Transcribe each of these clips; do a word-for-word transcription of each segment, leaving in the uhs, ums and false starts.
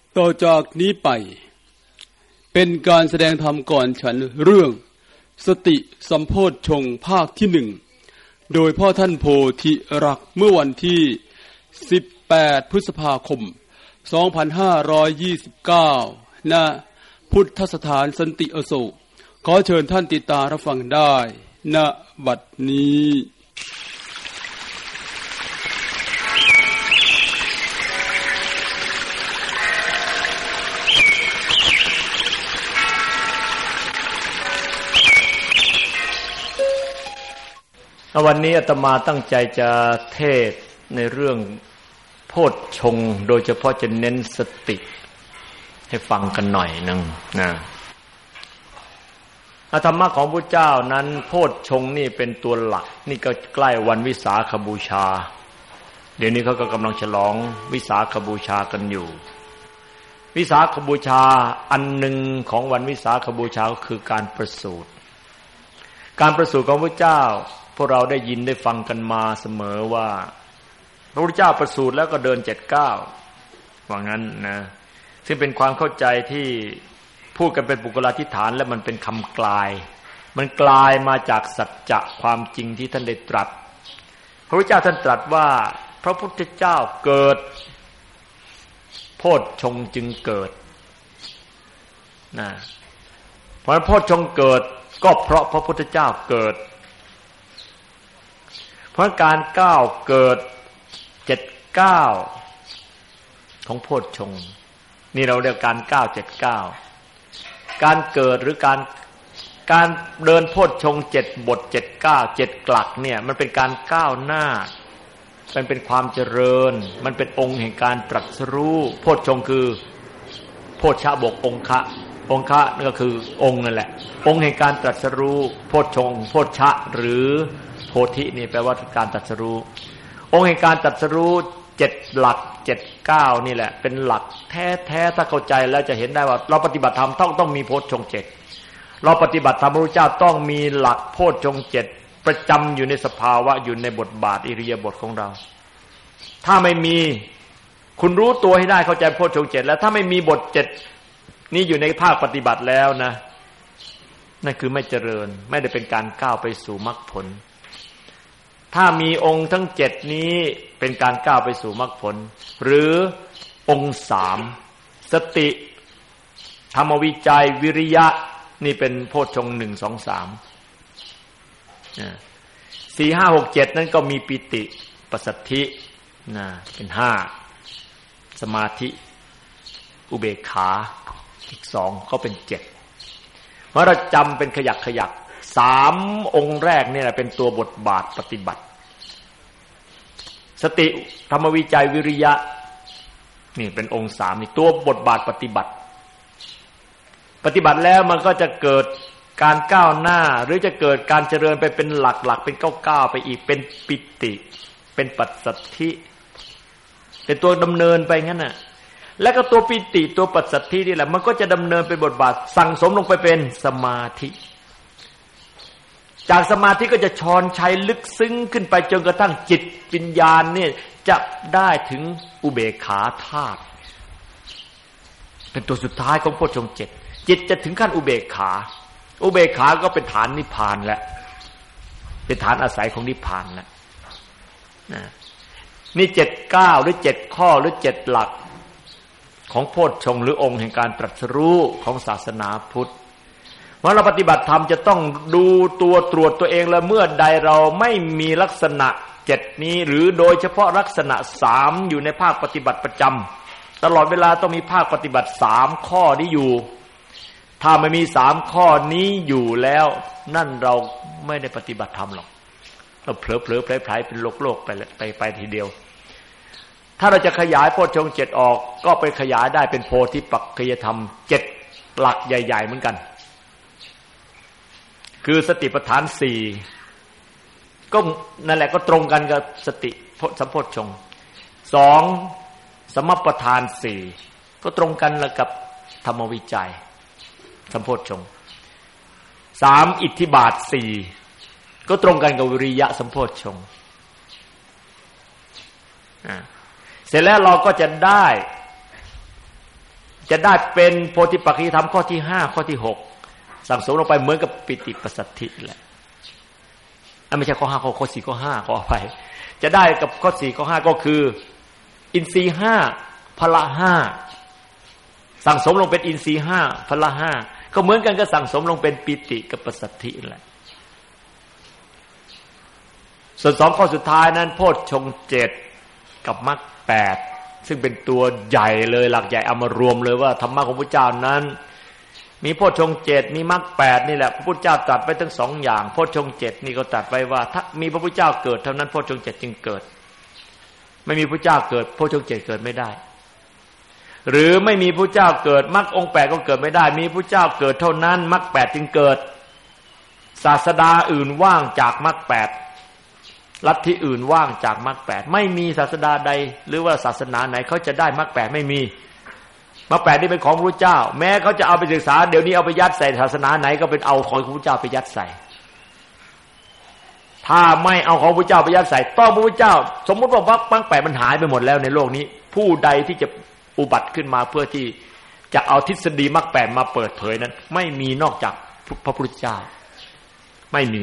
ต่อจากนี้ไปเป็นการแสดงธรรมก่อนฉันเรื่องสติสัมโพชฌงค์ภาคที่หนึ่งโดยพ่อท่านโพธิรักษ์เมื่อวันที่สิบแปดพฤษภาคมสองพันห้าร้อยยี่สิบเก้าณพุทธสถานสันติอโศกขอเชิญท่านติดตามรับฟังได้ณบัดนี้วันนี้อาตมาตั้งใจจะเทศในเรื่องโพชฌงค์โดยเฉพาะจะเน้นสติให้ฟังกันหน่อยนึงนะธรรมะของพระเจ้านั้นโพชฌงค์นี่เป็นตัวหลักนี่ก็ใกล้วันวิสาขบูชาเดี๋ยวนี้เขาก็กำลังฉลองวิสาขบูชากันอยู่วิสาขบูชาอันหนึ่งของวันวิสาขบูชาก็คือการประสูติการประสูติของพระเจ้าพวกเราได้ยินได้ฟังกันมาเสมอว่าพระพุทธเจ้าประสูติแล้วก็เดินเจ็ดเก้าว่างั้นนะซึ่งเป็นความเข้าใจที่พูดกันเป็นปุกลาธิฐานและมันเป็นคำกลายมันกลายมาจากสัจจะความจริงที่ท่านได้ตรัสพระพุทธเจ้าท่านตรัสว่าพระพุทธเจ้าเกิดโพชฌงค์จึงเกิดนะเพราะโพชฌงค์เกิดก็เพราะพระพุทธเจ้าเกิดเพราะการก้าวเกิดเจ็ดก้าวของโพชฌงค์นี่เราเรียกการก้าวเจ็ดก้าวการเกิดหรือการการเดินโพชฌงค์เจ็ดบทเจ็ดก้าวเจ็ดกลักเนี่ยมันเป็นการก้าวหน้ามันเป็นความเจริญมันเป็นองค์แห่งการตรัสรู้โพชฌงค์คือโพชฌะบวกองคะองคะนั่นก็คือองค์นั่นแหละองค์แห่งการตรัสรู้โพชฌงค์โพชฌะหรือโพธินี่แปลว่าการตรัสรู้องค์แห่งการตรัสรู้เจ็ดหลักเจ็ดก้าวนี่แหละเป็นหลักแท้ๆถ้าเข้าใจแล้วจะเห็นได้ว่าเราปฏิบัติธรรมต้องต้องมีโพชฌงค์เจ็ดเราปฏิบัติธรรมพระพุทธเจ้าต้องมีหลักโพชฌงค์เจ็ดประจำอยู่ในสภาวะอยู่ในบทบาทอิริยาบถของเราถ้าไม่มีคุณรู้ตัวให้ได้เข้าใจโพชฌงค์เจ็ดแล้วถ้าไม่มีบทเจ็ดนี่อยู่ในภาคปฏิบัติแล้วนะนั่นคือไม่เจริญไม่ได้เป็นการก้าวไปสู่มรรคผลถ้ามีองค์ทั้งเจ็ดนี้เป็นการก้าวไปสู่มรรคผลหรือองค์สามสติธรรมวิจัยวิริยะนี่เป็นโพชฌงค์หนึ่งสองสามสี่ห้าหกเจ็ดนั้นก็มีปิติปัสสัทธินะเป็นห้าสมาธิอุเบกขาอีกสองก็เป็นเจ็ดเมื่อเราจำเป็นขยักขยักสามองค์แรกนี่แหละเป็นตัวบทบาทปฏิบัติสติธรรมวิจัยวิริยะนี่เป็นองค์สามนี่ตัวบทบาทปฏิบัติปฏิบัติแล้วมันก็จะเกิดการก้าวหน้าหรือจะเกิดการเจริญไปเป็นหลักๆเป็นก้าวๆไปอีกเป็นปิติเป็นปัสสัทธิเป็นตัวดำเนินไปงั้นน่ะแล้วก็ตัวปิติตัวปัสสัทธินี่แหละมันก็จะดำเนินเป็นบทบาทสั่งสมลงไปเป็นสมาธิจากสมาธิก็จะชอนชัยลึกซึ้งขึ้นไปจนกระทั่งจิตวิญญาณเนี่ยจะได้ถึงอุเบกขาธาตุเป็นตัวสุดท้ายของโพชฌงค์เจ็ดจิตจะถึงขั้นอุเบกขาอุเบกขาก็เป็นฐานนิพพานแล้วเป็นฐานอาศัยของนิพพานแล้วนะนี่เจ็ดก้าวหรือเจ็ดข้อหรือเจ็ดหลักของโพชฌงค์หรือองค์แห่งการตรัสรู้ของศาสนาพุทธเมื่อเราปฏิบัติธรรมจะต้องดูตัวตรวจตัวเองแล้วเมื่อใดเราไม่มีลักษณะเจ็ดนี้หรือโดยเฉพาะลักษณะสามอยู่ในภาคปฏิบัติประจำตลอดเวลาต้องมีภาคปฏิบัติสามข้อนี้อยู่ถ้าไม่มีสามข้อนี้อยู่แล้วนั่นเราไม่ได้ปฏิบัติธรรมหรอกเราเผลอเผลอไพร่ๆเป็นโลกโลกไปไปไปทีเดียวถ้าเราจะขยายโพชฌงค์เจ็ดออกก็ไปขยายได้เป็นโพธิปักขิยธรรมเจ็ดหลักใหญ่ๆเหมือนกันคือสติปัฏฐานสี่ก็นั่นแหละก็ตรงกันกับสติสัมโพชฌงค์สองสมัปปทานสี่ก็ตรงกันแล้วกับธรรมวิจัยสัมโพชฌงค์สามอิทธิบาทสี่ก็ตรงกันกับวิริยะสัมโพชฌงค์เสร็จแล้วเราก็จะได้จะได้เป็นโพธิปักขิยธรรมข้อที่ห้าข้อที่หกสั่งสมลงไปเหมือนกับปิติปัสสัทธิแหละอันไม่ใช่ข้อห้าข้อข้อสี่ข้อห้าขออภัยจะได้กับข้อสี่ข้อห้าก็คืออินทรีย์ห้าพละห้าสั่งสมลงเป็นอินทรีย์ห้าพละห้าก็เหมือนกันก็สั่งสมลงเป็นปิติกับปัสสัทธิแหละส่วนสองข้อสุดท้ายนั้นโพชฌงค์เจ็ดกับมรรคแปดซึ่งเป็นตัวใหญ่เลยหลักใหญ่เอามารวมเลยว่าธรรมะของพระเจ้านั้นมีโพชฌงค์เจ็ดมีมรรคแปดนี่แหละพระพุทธเจ้าตรัสไว้ทั้งสองอย่างโพชฌงค์เจ็ดนี่ก็ตรัสไว้ว่าถ้ามีพระพุทธเจ้าเกิดเท่านั้นโพชฌงค์เจ็ดจึงเกิดไม่มีพระเจ้าเกิดโพชฌงค์เจ็ดเกิดไม่ได้หรือไม่มีพระเจ้าเกิดมรรคองค์แปดก็เกิดไม่ได้มีพระเจ้าเกิดเท่านั้นมรรคแปดจึงเกิดศาสดาอื่นว่างจากมรรคแปดลัทธิอื่นว่างจากมรรคแปดไม่มีศาสดาใดหรือว่าศาสนาไหนเขาจะได้มรรคแปดไม่มีมรรคแปดนี่เป็นของพระพุทธเจ้าแม้เขาจะเอาไปศึกษาเดี๋ยวนี้เอาไปยัดใส่ศาสนาไหนก็เป็นเอาของพระพุทธเจ้าไปยัดใส่ถ้าไม่เอาของพระพุทธเจ้าไปยัดใส่ต้องพระพุทธเจ้าสมมุติว่ามรรคแปดมันหายไปหมดแล้วในโลกนี้ผู้ใดที่จะอุบัติขึ้นมาเพื่อที่จะเอาทฤษฎีมรรคแปดมาเปิดเผยนั้นไม่มีนอกจากพระพุทธเจ้าไม่มี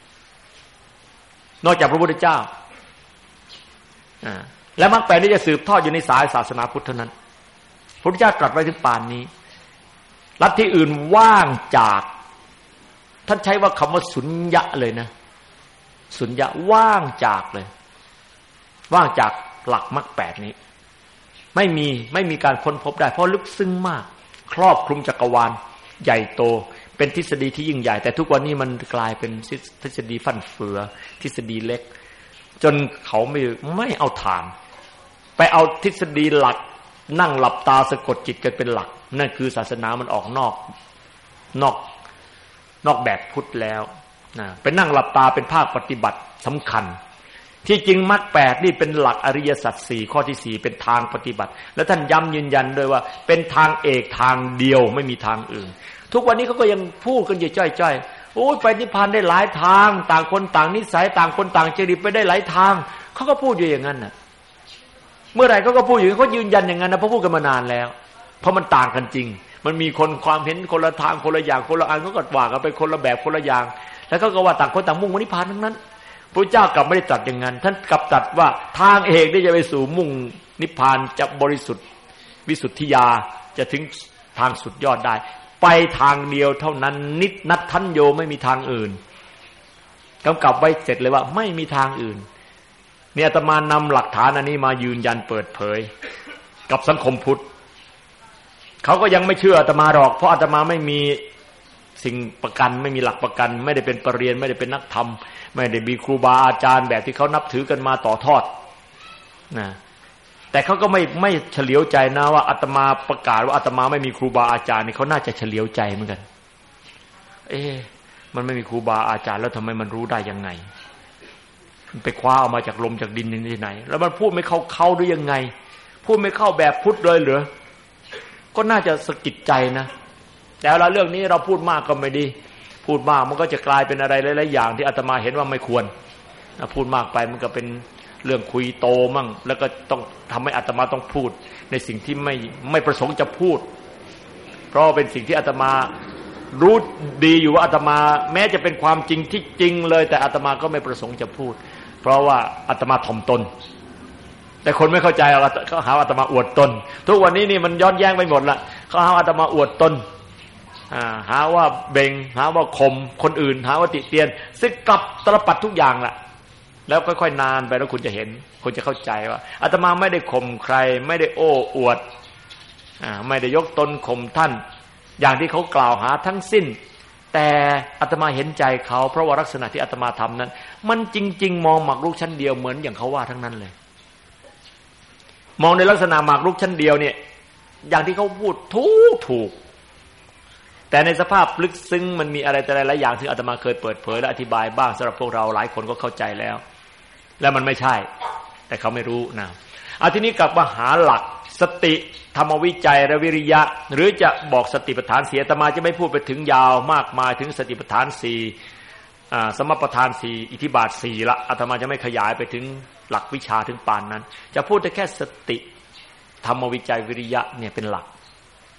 นอกจากพระพุทธเจ้าอ่าและมรรคแปดนี้จะสืบทอดอยู่ในสายศาสนาพุทธเท่านั้นพระพุทธเจ้าตรัสไว้ถึงป่านนี้ลัทธิอื่นว่างจากท่านใช้ว่าคำว่าสุญญะเลยนะสุญญะว่างจากเลยว่างจากหลักมรรคแปดนี้ไม่มีไม่มีการค้นพบได้เพราะลึกซึ้งมากครอบคลุมจักรวาลใหญ่โตเป็นทฤษฎีที่ยิ่งใหญ่แต่ทุกวันนี้มันกลายเป็นทฤษฎีฟั่นเฟือทฤษฎีเล็กจนเขาไม่ไม่เอาทางไปเอาทฤษฎีหลักนั่งหลับตาสะกดจิตกันเป็นหลักนั่นคือศาสนามันออกนอกนอกนอกแบบพุทธแล้วนะไปนั่งหลับตาเป็นภาคปฏิบัติสำคัญที่จริงมรรคแปดนี่เป็นหลักอริยสัจสี่ข้อที่สี่เป็นทางปฏิบัติและท่านย้ำยืนยันด้วยว่าเป็นทางเอกทางเดียวไม่มีทางอื่นทุกวันนี้เขาก็ยังพูดกันอยู่จ้อยๆโอ้ยไปนิพพานได้หลายทางต่างคนต่างนิสัยต่างคนต่างจริตไปได้หลายทางเขาก็พูดอยู่อย่างนั้นน่ะเมื่อไหร่เขาก็พูดอยู่เขายืนยันอย่างนั้นนะเพราะพูดกันมานานแล้วเพราะมันต่างกันจริงมันมีคนความเห็นคนละทางคนละอย่างคนละอันเขาก็ว่ากันไปคนละแบบคนละอย่างแล้วเขาก็ว่าต่างคนต่างมุ่งนิพพานทั้งนั้นพระเจ้ากลับไม่ได้ตรัสอย่างนั้นท่านกลับตรัสว่าทางเอกที่จะไปสู่มุ่งนิพพานจะบริสุทธิ์วิสุทธิญาจะถึงทางสุดยอดได้ไปทางเดียวเท่านั้นนินัตทัญโยไม่มีทางอื่นกำกับไว้เสร็จเลยว่าไม่มีทางอื่นเนี่ยอาตมานำหลักฐานอันนี้มายืนยันเปิดเผยกับสังคมพุทธเขาก็ยังไม่เชื่ออาตมาหรอกเพราะอาตมาไม่มีสิ่งประกันไม่มีหลักประกันไม่ได้เป็นปรริญญาไม่ได้เป็นนักธรรมไม่ได้มีครูบาอาจารย์แบบที่เขานับถือกันมาต่อทอดนะแต่เขาก็ไม่ไม่เฉลียวใจนะว่าอาตมาประกาศว่าอาตมาไม่มีครูบาอาจารย์นี่เขาน่าจะเฉลียวใจเหมือนกันเอ๊ะมันไม่มีครูบาอาจารย์แล้วทำไมมันรู้ได้ยังไงมันไปคว้าเอามาจากลมจากดินที่ไหนแล้วมันพูดไม่เข้าเข้าด้วยยังไงพูดไม่เข้าแบบพุทธเลยเหรอก็น่าจะสะกิดใจนะแต่เราเรื่องนี้เราพูดมากก็ไม่ดีพูดมากมันก็จะกลายเป็นอะไรหลายๆอย่างที่อาตมาเห็นว่าไม่ควรพูดมากไปมันก็เป็นเรื่องคุยโตมั่งแล้วก็ต้องทำให้อาตมาต้องพูดในสิ่งที่ไม่ไม่ประสงค์จะพูดเพราะเป็นสิ่งที่อาตมารู้ดีอยู่ว่าอาตมาแม้จะเป็นความจริงที่จริงเลยแต่อาตมาก็ไม่ประสงค์จะพูดเพราะว่าอาตมาถ่อมตนแต่คนไม่เข้าใจเขาหาอาตมาอวดตนทุกวันนี้นี่มันย้อนแย้งไปหมดละเขาหาอาตมาอวดตนหาว่าเบ่งหาว่าข่มคนอื่นหาว่าติเตียนซึ่งกลับตลปัดทุกอย่างล่ะแล้วค่อยๆนานไปแล้วคุณจะเห็นคุณจะเข้าใจว่าอาตมาไม่ได้ข่มใครไม่ได้โอ้อวดไม่ได้ยกตนข่มท่านอย่างที่เขากล่าวหาทั้งสิ้นแต่อาตมาเห็นใจเขาเพราะว่าลักษณะที่อาตมาทำนั้นมันจริงๆมองหมากรุกชั้นเดียวเหมือนอย่างเขาว่าทั้งนั้นเลยมองในลักษณะหมากรุกชั้นเดียวเนี่ยอย่างที่เขาพูดถูกถูกแต่ในสภาพลึกซึ้งมันมีอะไรแต่หลายอย่างที่อาตมาเคยเปิดเผยและอธิบายบ้างสำหรับพวกเราหลายคนก็เข้าใจแล้วและมันไม่ใช่แต่เขาไม่รู้นะเอาทีนี้กลับมาหาหลักสติธรรมวิจัยและวิริยะหรือจะบอกสติปัฏฐานสี่อาตมาจะไม่พูดไปถึงยาวมากมายถึงสติปัฏฐานสี่อ่าสมปัฏฐานสี่อิทธิบาทสี่ละอาตมาจะไม่ขยายไปถึงหลักวิชาถึงปานนั้นจะพูดแต่แค่สติธรรมวิจัยวิริยะเนี่ยเป็นหลัก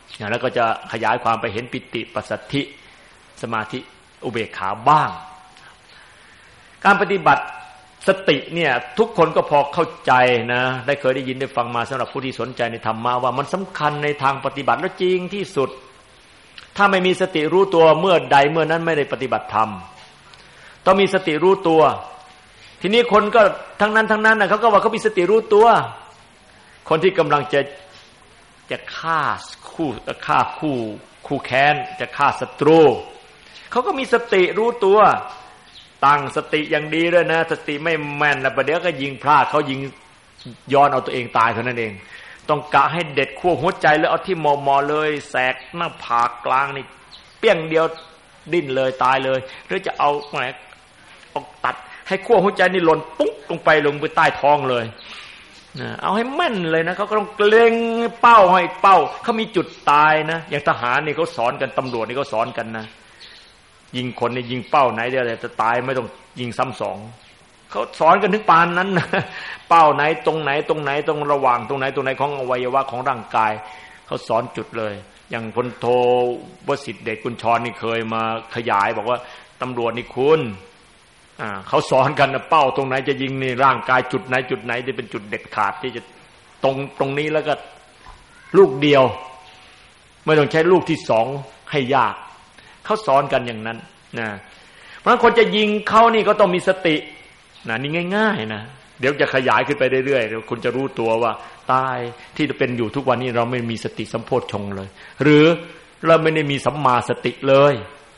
แล้วก็จะขยายความไปเห็นปิติปัสสัทธิสมาธิอุเบกขาบ้างการปฏิบัติสติเนี่ยทุกคนก็พอเข้าใจนะได้เคยได้ยินได้ฟังมาสำหรับผู้ที่สนใจในธรรมะว่ามันสำคัญในทางปฏิบัติแล้วจริงที่สุดถ้าไม่มีสติรู้ตัวเมื่อใดเมื่อนั้นไม่ได้ปฏิบัติธรรมต้องมีสติรู้ตัวทีนี้คนก็ทั้งนั้นทั้งนั้นนะเขาก็ว่าเขามีสติรู้ตัวคนที่กำลังจะจะฆ่าคู่ฆ่าคู่คู่แค้นจะฆ่าศัตรูเขาก็มีสติรู้ตัวตั้งสติอย่างดีด้วยนะสติไม่แม่นแล้วประเดี๋ยวก็ยิงพลาดเขายิงย้อนเอาตัวเองตายเท่านั้นเองต้องกะให้เด็ดขั้วหัวใจแล้วเอาที่มอมอเลยแสกหน้าผากกลางนี่เปี้ยงเดียวดิ้นเลยตายเลยหรือจะเอาแหมเอาตัดให้ขั้วหัวใจนี่หล่นปุ๊บลงไปลงไปใต้ท้องเลยนะเอาให้แม่นเลยนะเขาก็ต้องเล็งเป้าให้เป้าเขามีจุดตายนะอย่างทหารนี่เขาสอนกันตำรวจนี่เขาสอนกันนะยิงคนนี่ยิงเป้าไหนเดี๋ยวจะตายไม่ต้องยิงซ้ำสองเขาสอนกันถึงปานนั้นนะเป้าไหนตรงไหนตรงไหนตรงระหว่างตรงไหนตรงไหนของอวัยวะของร่างกายเขาสอนจุดเลยอย่างพลโทวสิทธิ์เดชกุลชรนี่เคยมาขยายบอกว่าตำรวจนี่คุณอ่าเขาสอนกันนะเป้าตรงไหนจะยิงนี่ร่างกายจุดไหนจุดไหนจะเป็นจุดเด็ดขาดที่จะตรงตรงนี้แล้วก็ลูกเดียวไม่ต้องใช้ลูกที่สองให้ยากเขาสอนกันอย่างนั้นนะเพราะฉะนั้นคนจะยิงเขานี่ก็ต้องมีสตินะนี่ง่ายๆนะเดี๋ยวจะขยายขึ้นไปเรื่อยๆเดี๋ยวคุณจะรู้ตัวว่าตายที่เป็นอยู่ทุกวันนี้เราไม่มีสติสัมโพชฌงค์เลยหรือเราไม่ได้มีสัมมาสติเลย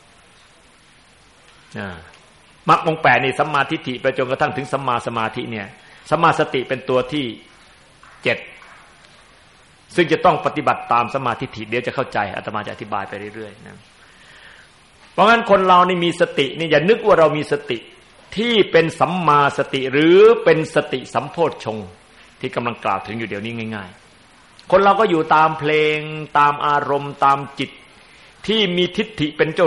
นะมรรคองค์แปดนี่สัมมาทิฏฐิไปจนกระทั่งถึงสัมมาสมาธิเนี่ยสัมมาสติเป็นตัวที่เจ็ดซึ่งจะต้องปฏิบัติตามสัมมาทิฏฐิเดี๋ยวจะเข้าใจอาตมาจะอธิบายไปเรื่อยๆนะเพราะงั้นคนเรานี่มีสตินี่อย่านึกว่าเรามีสติที่เป็นสัมมาสติหรือเป็นสติสัมโพชฌงค์ที่กำลังกล่าวถึงอยู่เดี๋ยวนี้ง่ายๆคนเราก็อยู่ตามเพลงตามอารมณ์ตามจิตที่มีทิฏฐิเป็นเจ้า